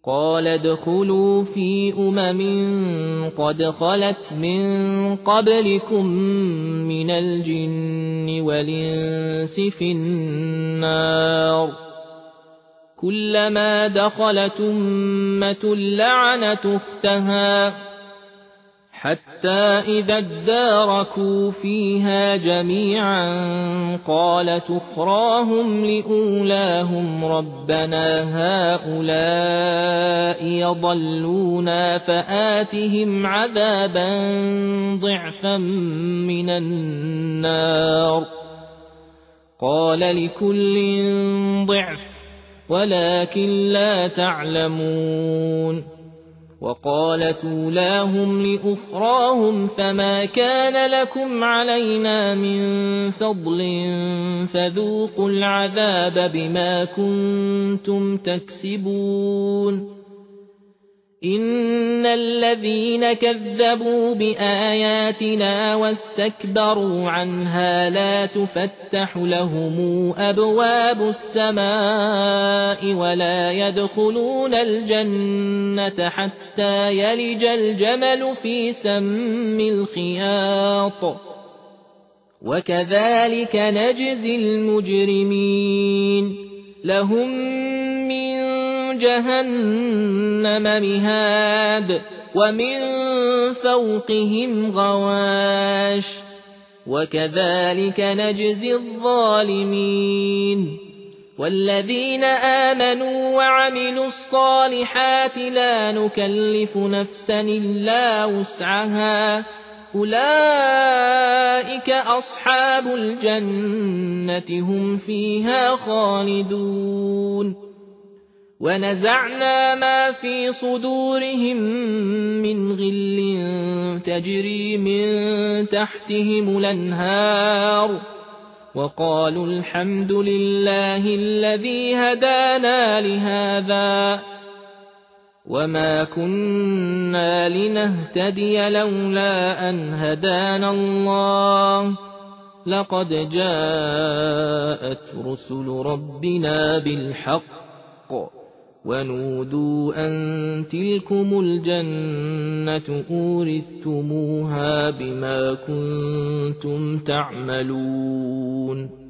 قال ادخلوا في قد خلت من قبلكم من الجن والإنس في النار كلما دخلت أمة لعنت أختها حتى إذا اداركوا فيها جميعا قالت أخراهم لأولاهم ربنا هؤلاء يضلونا فآتهم عذابا ضعفا من النار قال لكل ضعف ولكن لا تعلمون وقالت أولاهم لأخراهم فما كان لكم علينا من فضل فذوقوا العذاب بما كنتم تكسبون إن الذين كذبوا بآياتنا واستكبروا عنها لا تفتح لهم أبواب السماء ولا يدخلون الجنة حتى يلج الجمل في سم الخياط وكذلك نجزي المجرمين لهم من جهنم مهاد ومن فوقهم غواش وكذلك نجزي الظالمين والذين آمنوا وعملوا الصالحات لا نكلف نفسا إلا وسعها أولئك أصحاب الجنة هم فيها خالدون ونزعنا ما في صدورهم من غل تجري من تحتهم الأنهار وقالوا الحمد لله الذي هدانا لهذا وما كنا لنهتدي لولا أن هدانا الله لقد جاءت رسل ربنا بالحق ونودوا أن تلكم الجنة أورثتموها بما كنتم تعملون